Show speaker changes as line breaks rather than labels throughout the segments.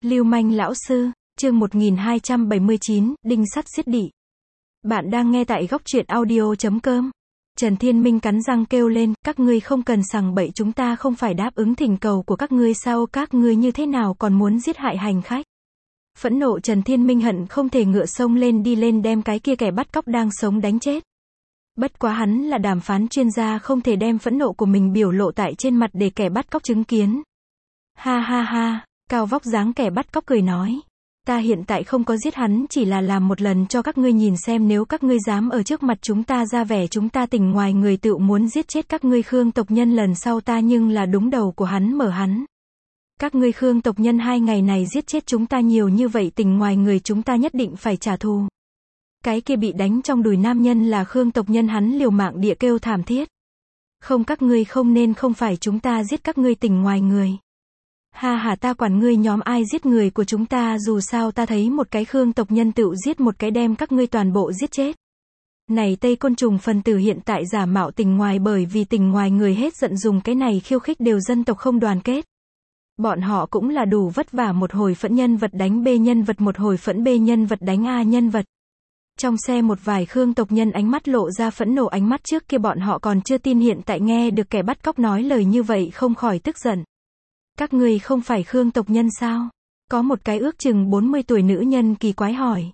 Lưu manh lão sư, chương 1279, đinh sắt xiết đỉ. Bạn đang nghe tại góc truyện audio.com. Trần Thiên Minh cắn răng kêu lên, các ngươi không cần sằng bậy, chúng ta không phải đáp ứng thỉnh cầu của các ngươi sao, các ngươi như thế nào còn muốn giết hại hành khách. Phẫn nộ Trần Thiên Minh hận không thể ngựa xông lên đi lên đem cái kia kẻ bắt cóc đang sống đánh chết. Bất quá hắn là đàm phán chuyên gia, không thể đem phẫn nộ của mình biểu lộ tại trên mặt để kẻ bắt cóc chứng kiến. Ha ha ha, cao vóc dáng kẻ bắt cóc cười nói. Ta hiện tại không có giết hắn, chỉ là làm một lần cho các ngươi nhìn xem, nếu các ngươi dám ở trước mặt chúng ta ra vẻ chúng ta tỉnh ngoài người tự muốn giết chết các ngươi Khương tộc nhân, lần sau ta nhưng là đúng đầu của hắn mở hắn. Các ngươi Khương tộc nhân 2 ngày này giết chết chúng ta nhiều như vậy, tỉnh ngoài người chúng ta nhất định phải trả thù. Cái kia bị đánh trong đùi nam nhân là Khương tộc nhân, hắn liều mạng địa kêu thảm thiết. Không, các ngươi không nên, không phải chúng ta giết các ngươi tỉnh ngoài người. Ha ha, ta quản ngươi nhóm ai giết người của chúng ta, dù sao ta thấy một cái Khương tộc nhân tự giết một cái đem các ngươi toàn bộ giết chết. Này Tây côn trùng phần tử hiện tại giả mạo tỉnh ngoài, bởi vì tỉnh ngoài người hết giận dùng cái này khiêu khích đều dân tộc không đoàn kết. Bọn họ cũng là đủ vất vả, một hồi phẫn nhân vật đánh B nhân vật, một hồi phẫn B nhân vật đánh A nhân vật. Trong xe một vài Khương tộc nhân ánh mắt lộ ra phẫn nộ ánh mắt, trước kia bọn họ còn chưa tin, hiện tại nghe được kẻ bắt cóc nói lời như vậy không khỏi tức giận. Các ngươi không phải Khương tộc nhân sao? Có một cái ước chừng 40 tuổi nữ nhân kỳ quái hỏi.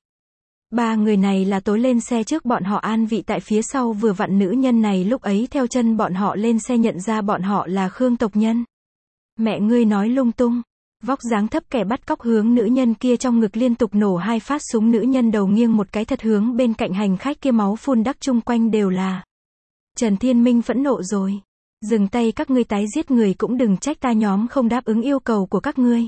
3 người này là tối lên xe trước bọn họ, an vị tại phía sau, vừa vặn nữ nhân này lúc ấy theo chân bọn họ lên xe, nhận ra bọn họ là Khương tộc nhân. Mẹ ngươi nói lung tung. Vóc dáng thấp kẻ bắt cóc hướng nữ nhân kia trong ngực liên tục nổ 2 phát súng, nữ nhân đầu nghiêng một cái thật hướng bên cạnh hành khách kia, máu phun đắc chung quanh đều là. Trần Thiên Minh phẫn nộ rồi. Dừng tay, các ngươi tái giết người cũng đừng trách ta nhóm không đáp ứng yêu cầu của các ngươi.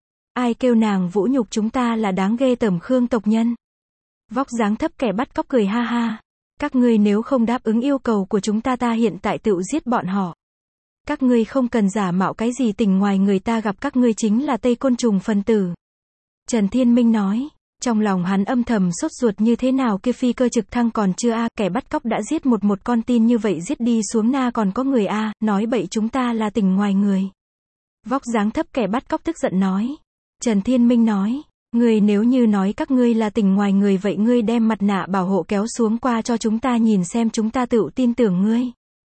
Ai kêu nàng vũ nhục chúng ta là đáng ghê tởm Khương tộc nhân. Vóc dáng thấp kẻ bắt cóc cười ha ha. Các ngươi nếu không đáp ứng yêu cầu của chúng ta, ta hiện tại tự giết bọn họ. Các ngươi không cần giả mạo cái gì tỉnh ngoài người, ta gặp các ngươi chính là Tây côn trùng phần tử. Trần Thiên Minh nói. Trong lòng hắn âm thầm sốt ruột, như thế nào kia phi cơ trực thăng còn chưa a, kẻ bắt cóc đã giết một con tin như vậy giết đi xuống na còn có người a, nói bậy chúng ta là tỉnh ngoài người. Vóc dáng thấp kẻ bắt cóc tức giận nói. Trần Thiên Minh nói. Ngươi nếu như nói các ngươi là tỉnh ngoài người, vậy ngươi đem mặt nạ bảo hộ kéo xuống qua cho chúng ta nhìn xem, chúng ta tự tin tưởng ngươi.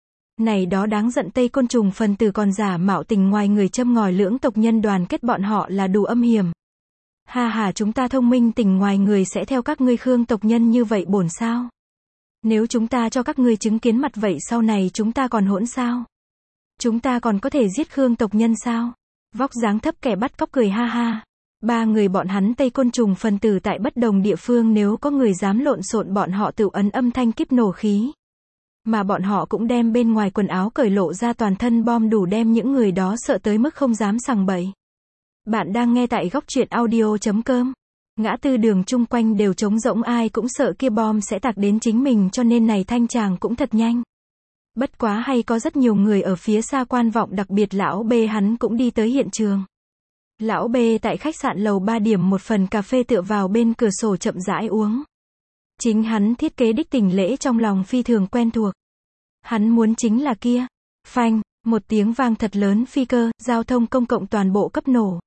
Này đó đáng giận Tây côn trùng phần tử còn giả mạo tỉnh ngoài người, châm ngòi lưỡng tộc nhân đoàn kết, bọn họ là đủ âm hiểm. Ha ha, chúng ta thông minh, tỉnh ngoài người sẽ theo các ngươi Khương tộc nhân như vậy bổn sao? Nếu chúng ta cho các ngươi chứng kiến mặt, vậy sau này chúng ta còn hỗn sao? Chúng ta còn có thể giết Khương tộc nhân sao? Vóc dáng thấp kẻ bắt cóc cười ha ha. 3 người bọn hắn Tây côn trùng phần tử tại bất đồng địa phương, nếu có người dám lộn xộn bọn họ tự ấn âm thanh kíp nổ khí. Mà bọn họ cũng đem bên ngoài quần áo cởi lộ ra toàn thân bom, đủ đem những người đó sợ tới mức không dám sằng bậy. Bạn đang nghe tại góc truyện audio.com. Ngã tư đường chung quanh đều trống rỗng, ai cũng sợ kia bom sẽ tạc đến chính mình, cho nên này thanh tràng cũng thật nhanh. Bất quá hay có rất nhiều người ở phía xa quan vọng, đặc biệt lão B hắn cũng đi tới hiện trường. Lão B tại khách sạn lầu 3 điểm một phần cà phê, tựa vào bên cửa sổ chậm rãi uống. Chính hắn thiết kế đích tình lễ trong lòng phi thường quen thuộc. Hắn muốn chính là kia. Phanh, một tiếng vang thật lớn, phi cơ, giao thông công cộng toàn bộ cấp nổ.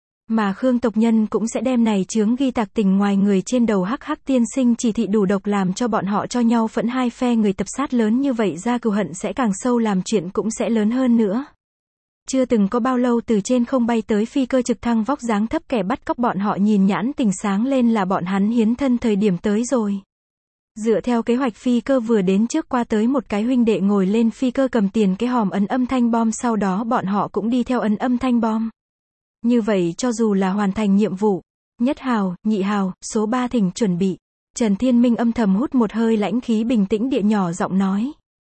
Mà Khương tộc nhân cũng sẽ đem này chướng ghi tạc tỉnh ngoài người trên đầu. Hắc hắc, tiên sinh chỉ thị đủ độc, làm cho bọn họ cho nhau phẫn, 2 phe người tập sát lớn như vậy ra, cừu hận sẽ càng sâu, làm chuyện cũng sẽ lớn hơn nữa. Chưa từng có bao lâu, từ trên không bay tới phi cơ trực thăng, vóc dáng thấp kẻ bắt cóc bọn họ nhìn nhãn tình sáng lên, là bọn hắn hiến thân thời điểm tới rồi. Dựa theo kế hoạch, phi cơ vừa đến trước qua tới một cái huynh đệ ngồi lên phi cơ cầm tiền cái hòm ấn âm thanh bom, sau đó bọn họ cũng đi theo ấn âm thanh bom. Như vậy cho dù là hoàn thành nhiệm vụ. Nhất hào, nhị hào, số 3 thỉnh chuẩn bị. Trần Thiên Minh âm thầm hút một hơi lãnh khí, bình tĩnh địa nhỏ giọng nói.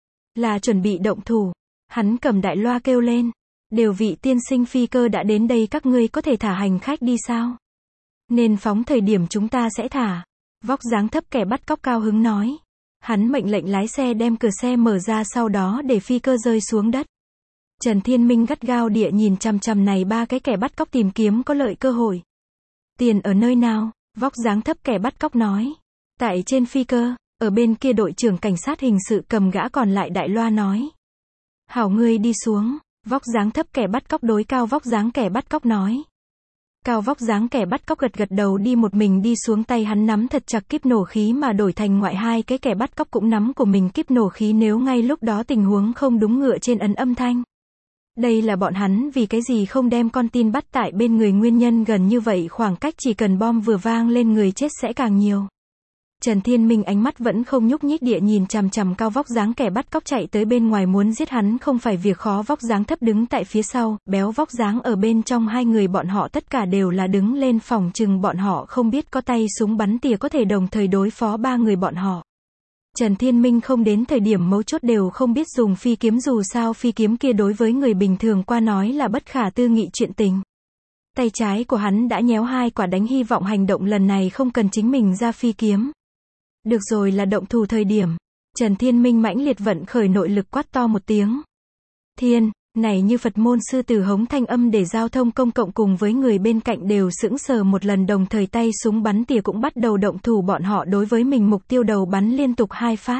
Là chuẩn bị động thủ. Hắn cầm đại loa kêu lên. Đều vị tiên sinh, phi cơ đã đến đây, các ngươi có thể thả hành khách đi sao? Nên phóng thời điểm chúng ta sẽ thả. Vóc dáng thấp kẻ bắt cóc cao hứng nói. Hắn mệnh lệnh lái xe đem cửa xe mở ra, sau đó để phi cơ rơi xuống đất. Trần Thiên Minh gắt gao địa nhìn chằm chằm này 3 cái kẻ bắt cóc, tìm kiếm có lợi cơ hội. Tiền ở nơi nào? Vóc dáng thấp kẻ bắt cóc nói. Tại trên phi cơ. Ở bên kia đội trưởng cảnh sát hình sự cầm gã còn lại đại loa nói. Hảo, ngươi đi xuống. Vóc dáng thấp kẻ bắt cóc đối cao vóc dáng kẻ bắt cóc nói. Cao vóc dáng kẻ bắt cóc gật gật đầu đi một mình đi xuống, tay hắn nắm thật chặt kíp nổ khí mà đổi thành ngoại hai cái kẻ bắt cóc cũng nắm của mình kíp nổ khí, nếu ngay lúc đó tình huống không đúng ngựa trên ấn âm thanh. Đây là bọn hắn vì cái gì không đem con tin bắt tại bên người, nguyên nhân gần như vậy khoảng cách chỉ cần bom vừa vang lên người chết sẽ càng nhiều. Trần Thiên Minh ánh mắt vẫn không nhúc nhích địa nhìn chằm chằm cao vóc dáng kẻ bắt cóc chạy tới bên ngoài muốn giết hắn không phải việc khó, vóc dáng thấp đứng tại phía sau, béo vóc dáng ở bên trong, hai người bọn họ tất cả đều là đứng lên, phòng chừng bọn họ không biết có tay súng bắn tỉa có thể đồng thời đối phó ba người bọn họ. Trần Thiên Minh không đến thời điểm mấu chốt đều không biết dùng phi kiếm, dù sao phi kiếm kia đối với người bình thường qua nói là bất khả tư nghị chuyện tình. Tay trái của hắn đã nhéo hai quả đánh, hy vọng hành động lần này không cần chính mình ra phi kiếm. Được rồi, là động thủ thời điểm. Trần Thiên Minh mãnh liệt vận khởi nội lực quát to một tiếng. Thiên, này như Phật môn sư tử hống thanh âm để giao thông công cộng cùng với người bên cạnh đều sững sờ một lần, đồng thời tay súng bắn tỉa cũng bắt đầu động thủ, bọn họ đối với mình mục tiêu đầu bắn liên tục 2 phát.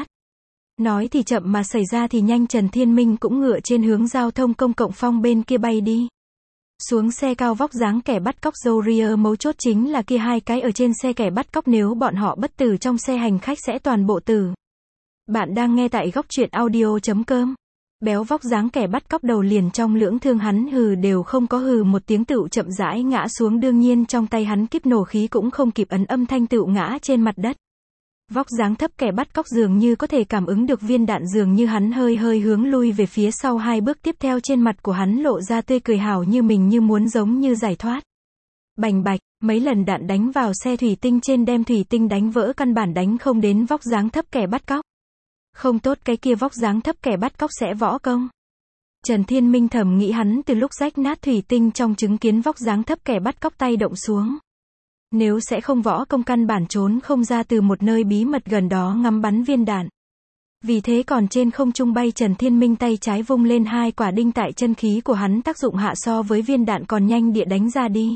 Nói thì chậm mà xảy ra thì nhanh, Trần Thiên Minh cũng ngựa trên hướng giao thông công cộng phong bên kia bay đi. Xuống xe cao vóc dáng kẻ bắt cóc Zoria, mấu chốt chính là kia hai cái ở trên xe kẻ bắt cóc, nếu bọn họ bất tử trong xe hành khách sẽ toàn bộ tử. Bạn đang nghe tại góc truyện audio.com. Béo vóc dáng kẻ bắt cóc đầu liền trong lưỡng thương, hắn hừ đều không có hừ một tiếng tựu chậm rãi ngã xuống, đương nhiên trong tay hắn kíp nổ khí cũng không kịp ấn âm thanh tựu ngã trên mặt đất. Vóc dáng thấp kẻ bắt cóc dường như có thể cảm ứng được viên đạn, dường như hắn hơi hơi hướng lui về phía sau 2 bước, tiếp theo trên mặt của hắn lộ ra tươi cười hảo như mình như muốn giống như giải thoát. Bành bạch, mấy lần đạn đánh vào xe thủy tinh trên, đem thủy tinh đánh vỡ, căn bản đánh không đến vóc dáng thấp kẻ bắt cóc. Không tốt, cái kia vóc dáng thấp kẻ bắt cóc sẽ võ công. Trần Thiên Minh thầm nghĩ, hắn từ lúc rách nát thủy tinh trong chứng kiến vóc dáng thấp kẻ bắt cóc tay động xuống. Nếu sẽ không võ công căn bản trốn không ra từ một nơi bí mật gần đó ngắm bắn viên đạn. Vì thế còn trên không trung bay, Trần Thiên Minh tay trái vung lên, 2 quả đinh tại chân khí của hắn tác dụng hạ so với viên đạn còn nhanh địa đánh ra đi.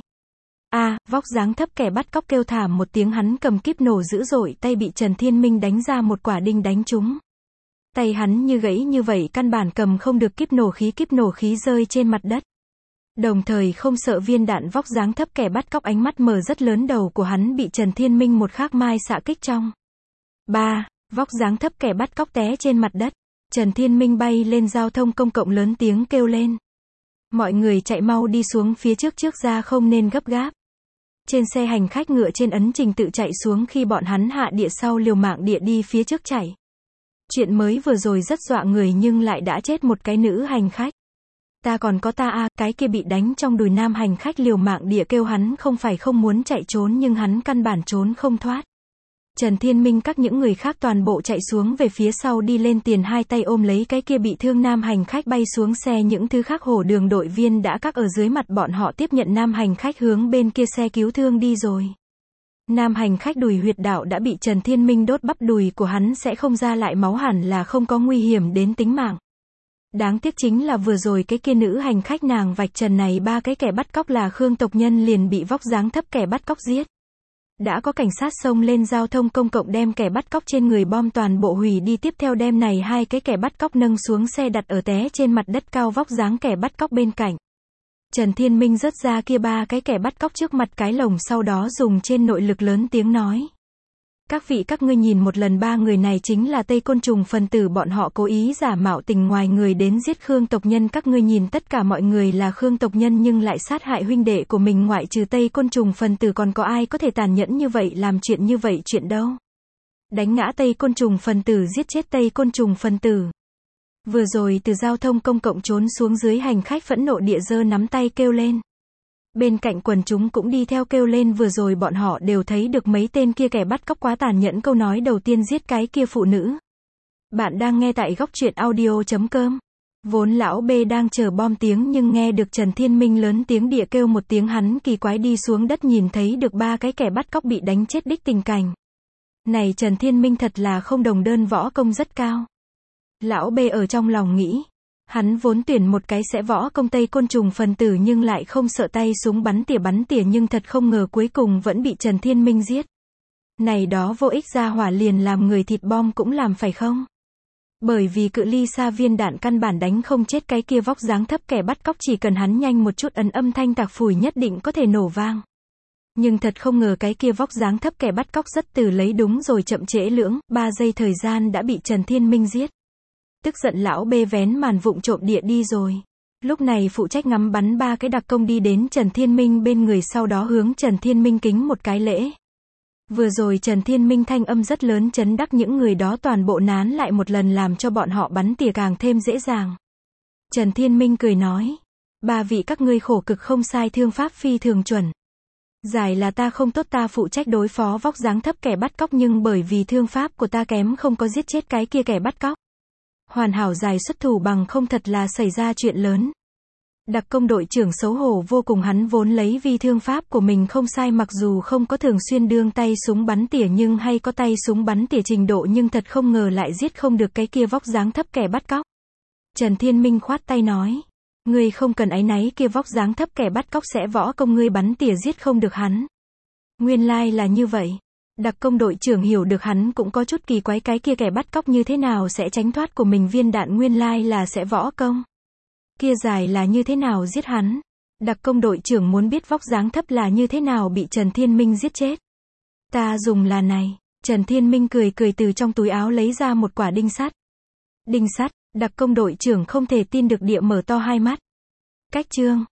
Vóc dáng thấp kẻ bắt cóc kêu thảm một tiếng, hắn cầm kíp nổ dữ dội, tay bị Trần Thiên Minh đánh ra một quả đinh đánh trúng. Tay hắn như gãy như vậy, căn bản cầm không được kíp nổ khí rơi trên mặt đất. Đồng thời không sợ viên đạn, vóc dáng thấp kẻ bắt cóc ánh mắt mở rất lớn, đầu của hắn bị Trần Thiên Minh một khắc mai xạ kích trong. Vóc dáng thấp kẻ bắt cóc té trên mặt đất. Trần Thiên Minh bay lên giao thông công cộng lớn tiếng kêu lên. Mọi người chạy mau đi xuống phía trước ra, không nên gấp gáp. Trên xe hành khách ngựa trên ấn trình tự chạy xuống, khi bọn hắn hạ địa sau liều mạng địa đi phía trước chạy. Chuyện mới vừa rồi rất dọa người nhưng lại đã chết một cái nữ hành khách. Ta còn có ta cái kia bị đánh trong đùi, nam hành khách liều mạng địa kêu, hắn không phải không muốn chạy trốn nhưng hắn căn bản trốn không thoát. Trần Thiên Minh các những người khác toàn bộ chạy xuống về phía sau đi lên tiền, 2 tay ôm lấy cái kia bị thương nam hành khách bay xuống xe, những thứ khác hổ đường đội viên đã các ở dưới mặt bọn họ tiếp nhận nam hành khách hướng bên kia xe cứu thương đi rồi. Nam hành khách đùi huyệt đạo đã bị Trần Thiên Minh đốt, bắp đùi của hắn sẽ không ra lại máu, hẳn là không có nguy hiểm đến tính mạng. Đáng tiếc chính là vừa rồi cái kia nữ hành khách nàng vạch trần này 3 cái kẻ bắt cóc là Khương tộc nhân liền bị vóc dáng thấp kẻ bắt cóc giết. Đã có cảnh sát xông lên giao thông công cộng đem kẻ bắt cóc trên người bom toàn bộ hủy đi, tiếp theo đem này 2 cái kẻ bắt cóc nâng xuống xe đặt ở té trên mặt đất cao vóc dáng kẻ bắt cóc bên cạnh. Trần Thiên Minh rớt ra kia 3 cái kẻ bắt cóc trước mặt cái lồng, sau đó dùng trên nội lực lớn tiếng nói. Các vị, các ngươi nhìn một lần, 3 người này chính là Tây Côn Trùng phần tử, bọn họ cố ý giả mạo tình ngoài người đến giết Khương tộc nhân, các ngươi nhìn tất cả mọi người là Khương tộc nhân nhưng lại sát hại huynh đệ của mình, ngoại trừ Tây Côn Trùng phần tử còn có ai có thể tàn nhẫn như vậy, làm chuyện như vậy chuyện đâu. Đánh ngã Tây Côn Trùng phần tử, giết chết Tây Côn Trùng phần tử. Vừa rồi từ giao thông công cộng trốn xuống dưới hành khách phẫn nộ địa giơ nắm tay kêu lên. Bên cạnh quần chúng cũng đi theo kêu lên, vừa rồi bọn họ đều thấy được mấy tên kia kẻ bắt cóc quá tàn nhẫn, câu nói đầu tiên giết cái kia phụ nữ. Bạn đang nghe tại góc truyện audio.com. Vốn lão B đang chờ bom tiếng nhưng nghe được Trần Thiên Minh lớn tiếng địa kêu một tiếng, hắn kỳ quái đi xuống đất nhìn thấy được 3 cái kẻ bắt cóc bị đánh chết đích tình cảnh. Này Trần Thiên Minh thật là không đồng đơn, võ công rất cao. Lão B ở trong lòng nghĩ. Hắn vốn tuyển một cái sẽ võ công Tây Côn Trùng phần tử nhưng lại không sợ tay súng bắn tỉa nhưng thật không ngờ cuối cùng vẫn bị Trần Thiên Minh giết. Này đó vô ích ra hỏa liền làm người thịt bom cũng làm phải không? Bởi vì cự ly xa viên đạn căn bản đánh không chết cái kia vóc dáng thấp kẻ bắt cóc, chỉ cần hắn nhanh một chút ấn âm thanh tạc phủi nhất định có thể nổ vang. Nhưng thật không ngờ cái kia vóc dáng thấp kẻ bắt cóc rất từ lấy đúng rồi chậm trễ lưỡng, 3 giây thời gian đã bị Trần Thiên Minh giết. Tức giận lão bê vén màn vụng trộm địa đi rồi. Lúc này phụ trách ngắm bắn 3 cái đặc công đi đến Trần Thiên Minh bên người, sau đó hướng Trần Thiên Minh kính một cái lễ. Vừa rồi Trần Thiên Minh thanh âm rất lớn chấn đắc những người đó toàn bộ nán lại một lần, làm cho bọn họ bắn tỉa càng thêm dễ dàng. Trần Thiên Minh cười nói, 3 vị các ngươi khổ cực không sai, thương pháp phi thường chuẩn. Giải là ta không tốt, ta phụ trách đối phó vóc dáng thấp kẻ bắt cóc, nhưng bởi vì thương pháp của ta kém không có giết chết cái kia kẻ bắt cóc. Hoàn hảo giải xuất thủ, bằng không thật là xảy ra chuyện lớn. Đặc công đội trưởng xấu hổ vô cùng, hắn vốn lấy vì thương pháp của mình không sai, mặc dù không có thường xuyên đương tay súng bắn tỉa nhưng hay có tay súng bắn tỉa trình độ, nhưng thật không ngờ lại giết không được cái kia vóc dáng thấp kẻ bắt cóc. Trần Thiên Minh khoát tay nói, ngươi không cần áy náy, kia vóc dáng thấp kẻ bắt cóc sẽ võ công, ngươi bắn tỉa giết không được hắn. Nguyên lai là như vậy. Đặc công đội trưởng hiểu được hắn cũng có chút kỳ quái, cái kia kẻ bắt cóc như thế nào sẽ tránh thoát của mình viên đạn, nguyên lai là sẽ võ công. Kia giải là như thế nào giết hắn? Đặc công đội trưởng muốn biết vóc dáng thấp là như thế nào bị Trần Thiên Minh giết chết. Ta dùng là này. Trần Thiên Minh cười cười từ trong túi áo lấy ra một quả đinh sắt. Đinh sắt, đặc công đội trưởng không thể tin được địa mở to hai mắt. Cách chương.